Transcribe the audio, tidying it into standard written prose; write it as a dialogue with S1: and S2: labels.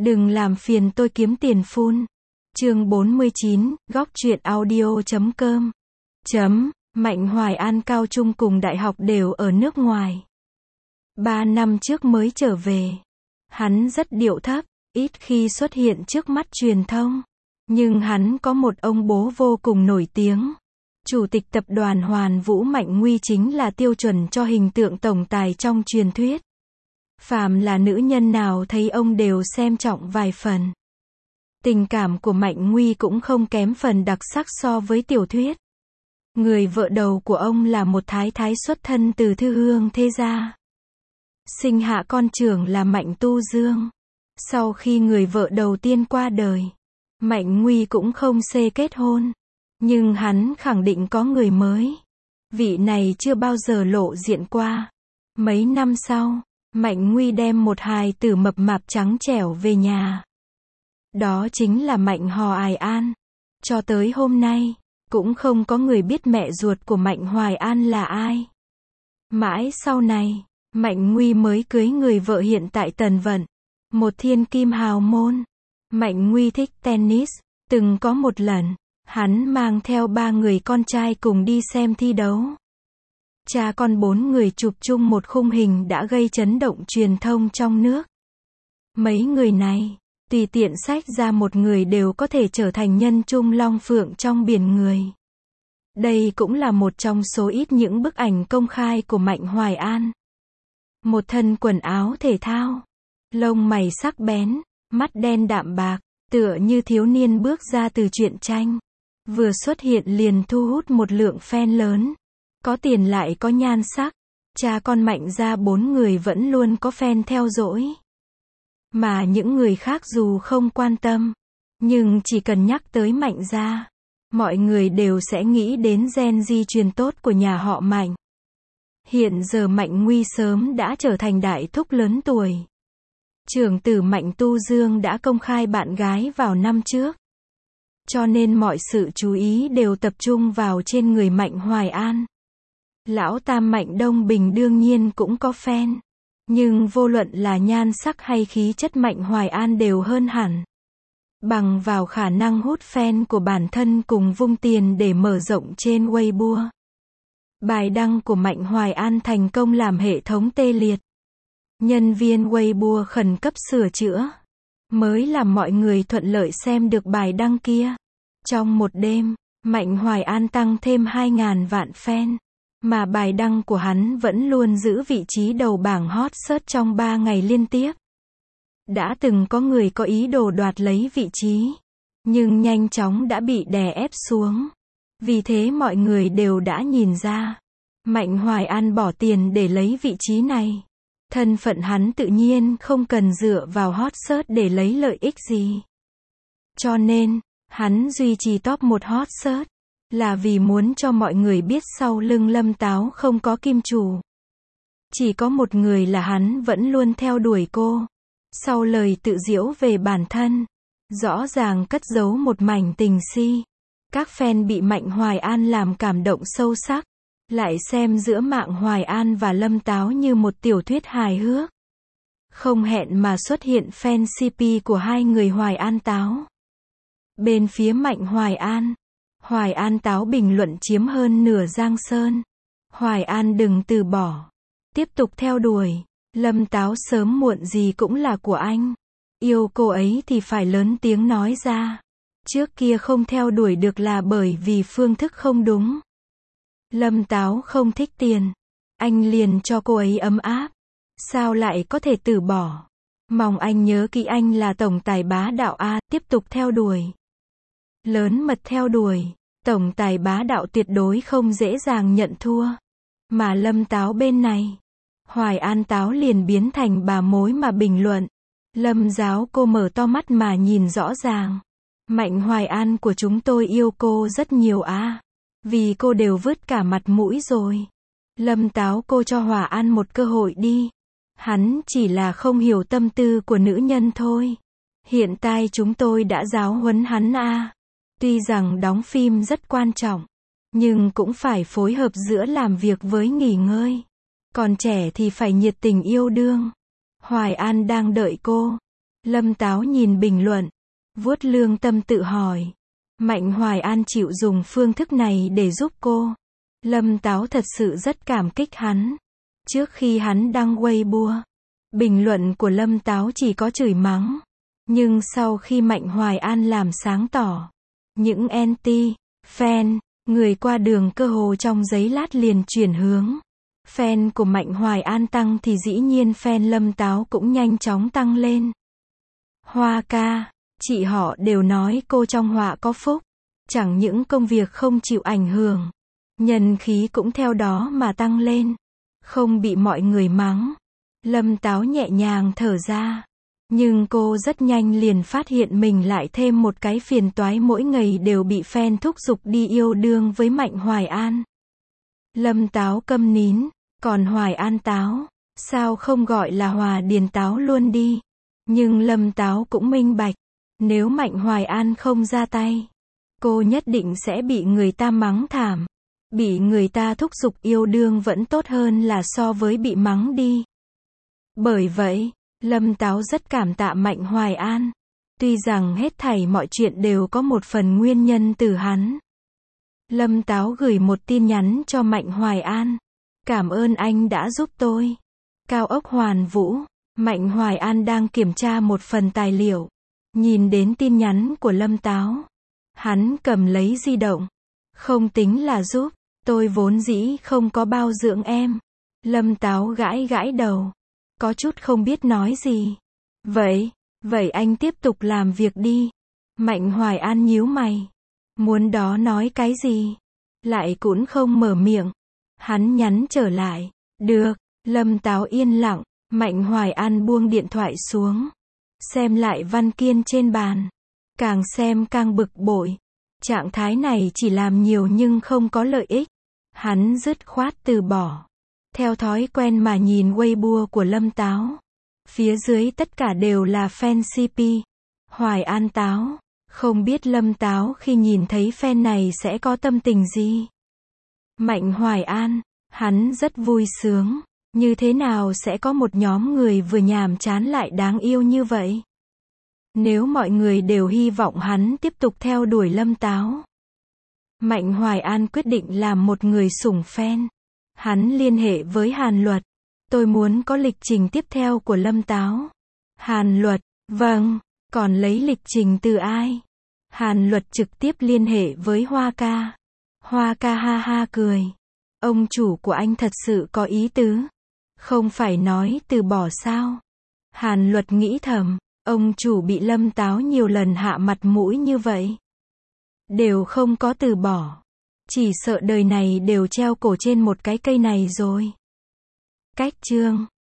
S1: Đừng làm phiền tôi kiếm tiền phun. Chương 49, góc truyện audio.com. Mạnh Hoài An cao trung cùng đại học đều ở nước ngoài. 3 năm trước mới trở về. Hắn rất điệu thấp, ít khi xuất hiện trước mắt truyền thông. Nhưng hắn có một ông bố vô cùng nổi tiếng. Chủ tịch tập đoàn Hoàn Vũ Mạnh Nguy chính là tiêu chuẩn cho hình tượng tổng tài trong truyền thuyết. Phàm là nữ nhân nào thấy ông đều xem trọng vài phần. Tình cảm của Mạnh Nguy cũng không kém phần đặc sắc so với tiểu thuyết. Người vợ đầu của ông là một thái thái xuất thân từ thư hương thế gia. Sinh hạ con trưởng là Mạnh Tu Dương. Sau khi người vợ đầu tiên qua đời, Mạnh Nguy cũng không xê kết hôn. Nhưng hắn khẳng định có người mới. Vị này chưa bao giờ lộ diện qua. Mấy năm sau, Mạnh Nguy đem một hài tử mập mạp trắng trẻo về nhà. Đó chính là Mạnh Hoài An. Cho tới hôm nay, cũng không có người biết mẹ ruột của Mạnh Hoài An là ai. Mãi sau này, Mạnh Nguy mới cưới người vợ hiện tại Tần Vận, một thiên kim hào môn. Mạnh Nguy thích tennis, từng có một lần, hắn mang theo 3 người con trai cùng đi xem thi đấu. Cha con 4 người chụp chung một khung hình đã gây chấn động truyền thông trong nước. Mấy người này, tùy tiện xách ra một người đều có thể trở thành nhân trung long phượng trong biển người. Đây cũng là một trong số ít những bức ảnh công khai của Mạnh Hoài An. Một thân quần áo thể thao, lông mày sắc bén, mắt đen đạm bạc, tựa như thiếu niên bước ra từ truyện tranh. Vừa xuất hiện liền thu hút một lượng fan lớn. Có tiền lại có nhan sắc. Cha con Mạnh gia 4 người vẫn luôn có fan theo dõi. Mà những người khác dù không quan tâm, nhưng chỉ cần nhắc tới Mạnh gia, mọi người đều sẽ nghĩ đến gen di truyền tốt của nhà họ Mạnh. Hiện giờ Mạnh Nguy sớm đã trở thành đại thúc lớn tuổi. Trưởng tử Mạnh Tu Dương đã công khai bạn gái vào năm trước. Cho nên mọi sự chú ý đều tập trung vào trên người Mạnh Hoài An. Lão tam Mạnh Đông Bình đương nhiên cũng có fan. Nhưng vô luận là nhan sắc hay khí chất Mạnh Hoài An đều hơn hẳn. Bằng vào khả năng hút fan của bản thân cùng vung tiền để mở rộng trên Weibo. Bài đăng của Mạnh Hoài An thành công làm hệ thống tê liệt. Nhân viên Weibo khẩn cấp sửa chữa. Mới làm mọi người thuận lợi xem được bài đăng kia. Trong một đêm, Mạnh Hoài An tăng thêm 2.000 vạn fan. Mà bài đăng của hắn vẫn luôn giữ vị trí đầu bảng hot search trong 3 ngày liên tiếp. Đã từng có người có ý đồ đoạt lấy vị trí. Nhưng nhanh chóng đã bị đè ép xuống. Vì thế mọi người đều đã nhìn ra. Mạnh Hoài An bỏ tiền để lấy vị trí này. Thân phận hắn tự nhiên không cần dựa vào hot search để lấy lợi ích gì. Cho nên, hắn duy trì top 1 hot search. Là vì muốn cho mọi người biết sau lưng Lâm Táo không có kim chủ. Chỉ có một người là hắn vẫn luôn theo đuổi cô. Sau lời tự giễu về bản thân, rõ ràng cất giấu một mảnh tình si. Các fan bị Mạnh Hoài An làm cảm động sâu sắc. Lại xem giữa Mạnh Hoài An và Lâm Táo như một tiểu thuyết hài hước. Không hẹn mà xuất hiện fan CP của hai người Hoài An Táo. Bên phía Mạnh Hoài An Táo bình luận chiếm hơn nửa Giang Sơn. Hoài An đừng từ bỏ. Tiếp tục theo đuổi. Lâm Táo sớm muộn gì cũng là của anh. Yêu cô ấy thì phải lớn tiếng nói ra. Trước kia không theo đuổi được là bởi vì phương thức không đúng. Lâm Táo không thích tiền. Anh liền cho cô ấy ấm áp. Sao lại có thể từ bỏ. Mong anh nhớ kỹ anh là tổng tài bá đạo A. Tiếp tục theo đuổi. Lớn mật theo đuổi. Tổng tài bá đạo tuyệt đối không dễ dàng nhận thua. Mà Lâm Táo bên này, Hoài An Táo liền biến thành bà mối mà bình luận. Lâm giáo cô mở to mắt mà nhìn rõ ràng. Mạnh Hoài An của chúng tôi yêu cô rất nhiều à. Vì cô đều vứt cả mặt mũi rồi. Lâm Táo cô cho Hòa An một cơ hội đi. Hắn chỉ là không hiểu tâm tư của nữ nhân thôi. Hiện tại chúng tôi đã giáo huấn hắn à. Tuy rằng đóng phim rất quan trọng, nhưng cũng phải phối hợp giữa làm việc với nghỉ ngơi. Còn trẻ thì phải nhiệt tình yêu đương. Hoài An đang đợi cô. Lâm Táo nhìn bình luận, vuốt lương tâm tự hỏi. Mạnh Hoài An chịu dùng phương thức này để giúp cô. Lâm Táo thật sự rất cảm kích hắn. Trước khi hắn đăng Weibo, bình luận của Lâm Táo chỉ có chửi mắng. Nhưng sau khi Mạnh Hoài An làm sáng tỏ, những anti-fan, người qua đường cơ hồ trong giây lát liền chuyển hướng. Fan của Mạnh Hoài An tăng thì dĩ nhiên fan Lâm Táo cũng nhanh chóng tăng lên. Hoa ca, chị họ đều nói cô trong họa có phúc. Chẳng những công việc không chịu ảnh hưởng, nhân khí cũng theo đó mà tăng lên. Không bị mọi người mắng. Lâm Táo nhẹ nhàng thở ra. Nhưng cô rất nhanh liền phát hiện mình lại thêm một cái phiền toái, mỗi ngày đều bị fan thúc giục đi yêu đương với Mạnh Hoài An. Lâm Táo câm nín, còn Hoài An Táo, sao không gọi là Hòa Điền Táo luôn đi. Nhưng Lâm Táo cũng minh bạch, nếu Mạnh Hoài An không ra tay, cô nhất định sẽ bị người ta mắng thảm. Bị người ta thúc giục yêu đương vẫn tốt hơn là so với bị mắng đi. Bởi vậy, Lâm Táo rất cảm tạ Mạnh Hoài An. Tuy rằng hết thảy mọi chuyện đều có một phần nguyên nhân từ hắn. Lâm Táo gửi một tin nhắn cho Mạnh Hoài An. Cảm ơn anh đã giúp tôi. Cao ốc Hoàn Vũ. Mạnh Hoài An đang kiểm tra một phần tài liệu. Nhìn đến tin nhắn của Lâm Táo. Hắn cầm lấy di động. Không tính là giúp. Tôi vốn dĩ không có bao dưỡng em. Lâm Táo gãi gãi đầu. Có chút không biết nói gì. Vậy anh tiếp tục làm việc đi. Mạnh Hoài An nhíu mày. Muốn đó nói cái gì? Lại cũng không mở miệng. Hắn nhắn trở lại. Được. Lâm Táo yên lặng. Mạnh Hoài An buông điện thoại xuống. Xem lại văn kiện trên bàn. Càng xem càng bực bội. Trạng thái này chỉ làm nhiều nhưng không có lợi ích. Hắn dứt khoát từ bỏ. Theo thói quen mà nhìn Weibo của Lâm Táo. Phía dưới tất cả đều là fan CP. Hoài An Táo. Không biết Lâm Táo khi nhìn thấy fan này sẽ có tâm tình gì. Mạnh Hoài An. Hắn rất vui sướng. Như thế nào sẽ có một nhóm người vừa nhàm chán lại đáng yêu như vậy? Nếu mọi người đều hy vọng hắn tiếp tục theo đuổi Lâm Táo. Mạnh Hoài An quyết định làm một người sủng fan. Hắn liên hệ với Hàn Luật. Tôi muốn có lịch trình tiếp theo của Lâm Táo. Hàn Luật, vâng, còn lấy lịch trình từ ai? Hàn Luật trực tiếp liên hệ với Hoa ca. Hoa ca ha ha cười. Ông chủ của anh thật sự có ý tứ. Không phải nói từ bỏ sao? Hàn Luật nghĩ thầm, ông chủ bị Lâm Táo nhiều lần hạ mặt mũi như vậy. Đều không có từ bỏ. Chỉ sợ đời này đều treo cổ trên một cái cây này rồi. Cách chương